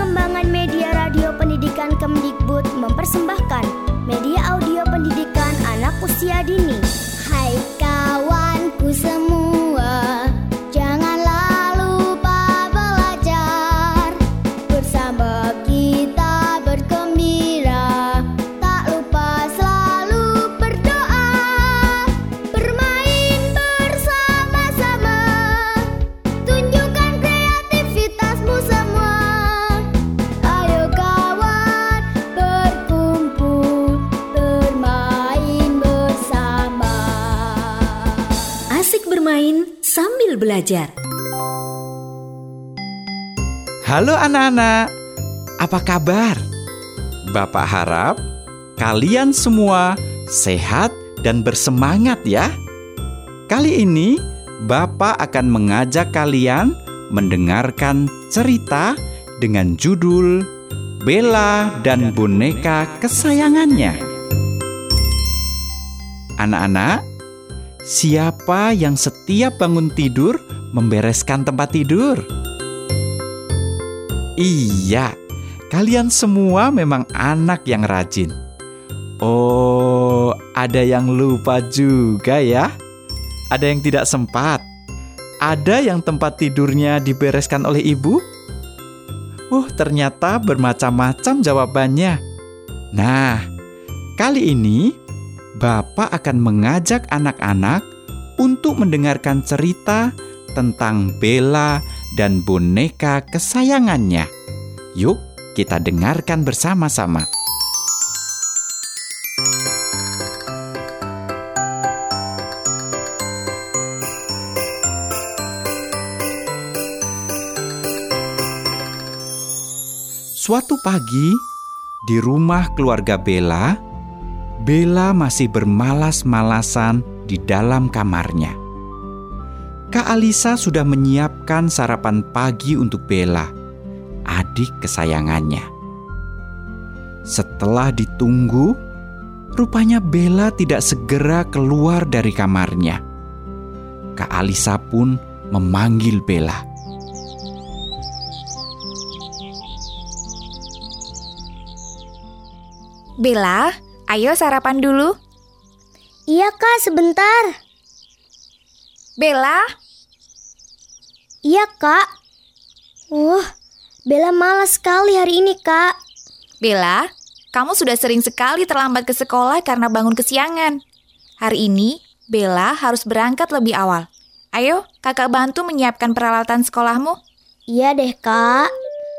Perkembangan media radio pendidikan Kemdikbud mempersembahkan media audio pendidikan anak usia dini. Hai kawanku semua, janganlah lupa belajar. Bersama kita bergembira, tak lupa selalu berdoa. Bermain bersama-sama, tunjukkan kreativitasmu semua. Ayo kawan, berkumpul, bermain bersama. Asik bermain sambil belajar. Halo anak-anak, apa kabar? Bapak harap kalian semua sehat dan bersemangat ya. Kali ini Bapak akan mengajak kalian mendengarkan cerita dengan judul Bella dan Boneka Kesayangannya. Anak-anak, siapa yang setiap bangun tidur membereskan tempat tidur? Iya, kalian semua memang anak yang rajin. Oh, ada yang lupa juga ya. Ada yang tidak sempat. Ada yang tempat tidurnya dibereskan oleh ibu. Ternyata bermacam-macam jawabannya. Nah, kali ini Bapak akan mengajak anak-anak untuk mendengarkan cerita tentang Bella dan boneka kesayangannya. Yuk, kita dengarkan bersama-sama. Suatu pagi, di rumah keluarga Bella, Bella masih bermalas-malasan di dalam kamarnya. Kak Alisa sudah menyiapkan sarapan pagi untuk Bella, adik kesayangannya. Setelah ditunggu, rupanya Bella tidak segera keluar dari kamarnya. Kak Alisa pun memanggil Bella. Bella, ayo sarapan dulu. Iya Kak, sebentar. Bella? Iya Kak. Bella malas sekali hari ini Kak. Bella, kamu sudah sering sekali terlambat ke sekolah karena bangun kesiangan. Hari ini, Bella harus berangkat lebih awal. Ayo, kakak bantu menyiapkan peralatan sekolahmu. Iya deh Kak.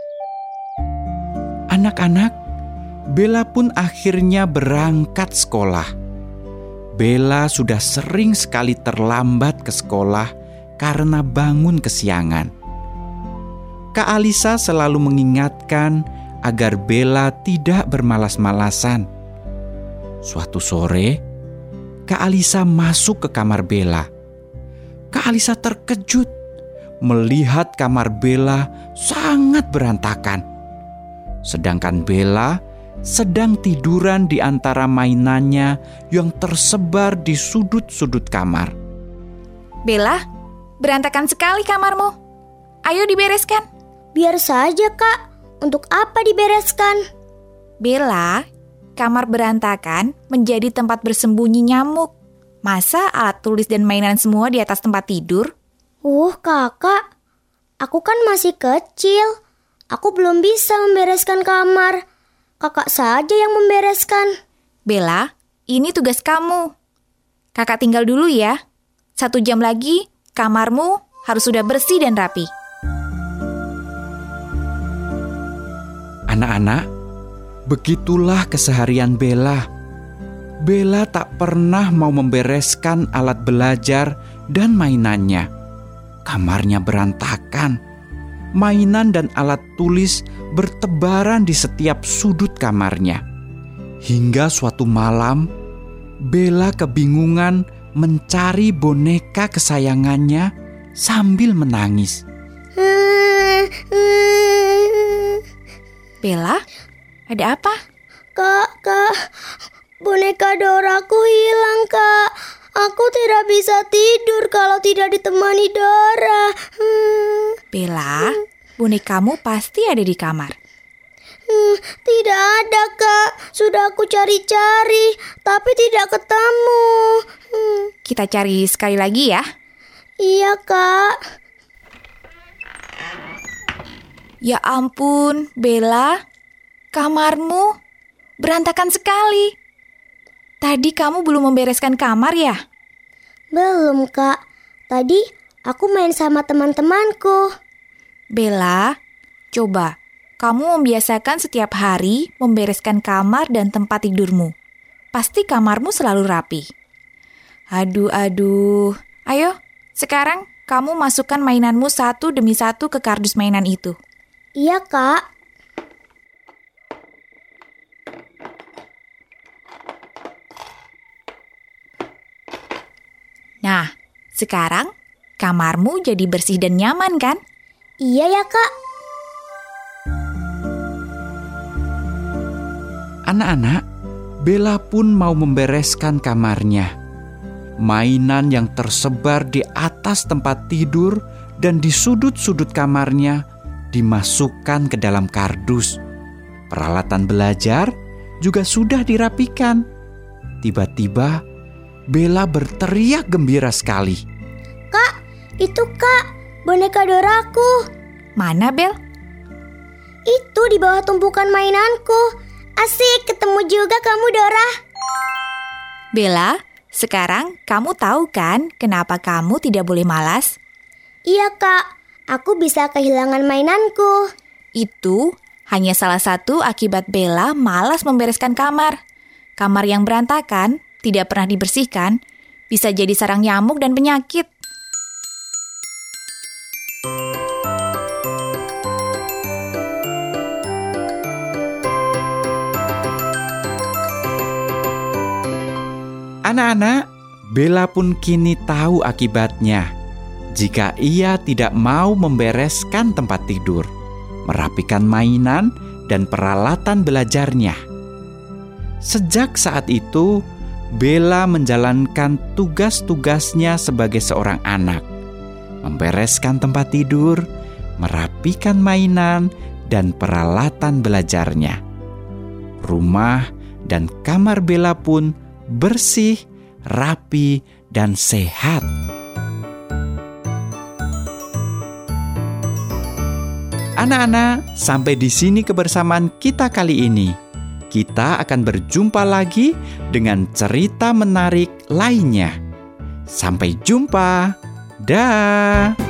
Anak-anak, Bella pun akhirnya berangkat sekolah. Bella sudah sering sekali terlambat ke sekolah karena bangun kesiangan. Kak Alisa selalu mengingatkan agar Bella tidak bermalas-malasan. Suatu sore, Kak Alisa masuk ke kamar Bella. Kak Alisa terkejut melihat kamar Bella sangat berantakan. Sedangkan Bella sedang tiduran di antara mainannya yang tersebar di sudut-sudut kamar. Bella, berantakan sekali kamarmu. Ayo dibereskan. Biar saja Kak, untuk apa dibereskan? Bella, kamar berantakan menjadi tempat bersembunyi nyamuk. Masa alat tulis dan mainan semua di atas tempat tidur? Kakak, aku kan masih kecil. Aku belum bisa membereskan kamar. Kakak saja yang membereskan. Bella, ini tugas kamu. Kakak tinggal dulu ya. 1 jam lagi, kamarmu harus sudah bersih dan rapi. Anak-anak, begitulah keseharian Bella. Bella tak pernah mau membereskan alat belajar dan mainannya. Kamarnya berantakan. Mainan dan alat tulis bertebaran di setiap sudut kamarnya. Hingga suatu malam, Bella kebingungan mencari boneka kesayangannya sambil menangis. Bella, ada apa? Kak, boneka Doraku hilang, Kak. Aku tidak bisa tidur kalau tidak ditemani Dora. Bella, bonekamu pasti ada di kamar. Tidak ada, Kak. Sudah aku cari-cari, tapi tidak ketemu. Kita cari sekali lagi ya. Iya, Kak. Ya ampun, Bella. Kamarmu berantakan sekali. Tadi kamu belum membereskan kamar ya? Belum, Kak. Tadi aku main sama teman-temanku. Bella, coba kamu membiasakan setiap hari membereskan kamar dan tempat tidurmu. Pasti kamarmu selalu rapi. Aduh. Ayo, sekarang kamu masukkan mainanmu satu demi satu ke kardus mainan itu. Iya, Kak. Nah, sekarang kamarmu jadi bersih dan nyaman kan? Iya ya, Kak. Anak-anak, Bella pun mau membereskan kamarnya. Mainan yang tersebar di atas tempat tidur dan di sudut-sudut kamarnya dimasukkan ke dalam kardus. Peralatan belajar juga sudah dirapikan. Tiba-tiba Bella berteriak gembira sekali. Kak, itu Kak, boneka Doraku. Mana, Bel? Itu di bawah tumpukan mainanku. Asik, ketemu juga kamu, Dora. Bella, sekarang kamu tahu kan kenapa kamu tidak boleh malas? Iya, Kak. Aku bisa kehilangan mainanku. Itu hanya salah satu akibat Bella malas membereskan kamar. Kamar yang berantakan, tidak pernah dibersihkan, bisa jadi sarang nyamuk dan penyakit. Anak-anak, Bella pun kini tahu akibatnya jika ia tidak mau membereskan tempat tidur, merapikan mainan, dan peralatan belajarnya. Sejak saat itu, Bella menjalankan tugas-tugasnya sebagai seorang anak, membereskan tempat tidur, merapikan mainan, dan peralatan belajarnya. Rumah dan kamar Bella pun bersih, rapi, dan sehat. Anak-anak, sampai di sini kebersamaan kita kali ini. Kita akan berjumpa lagi dengan cerita menarik lainnya. Sampai jumpa. Dah.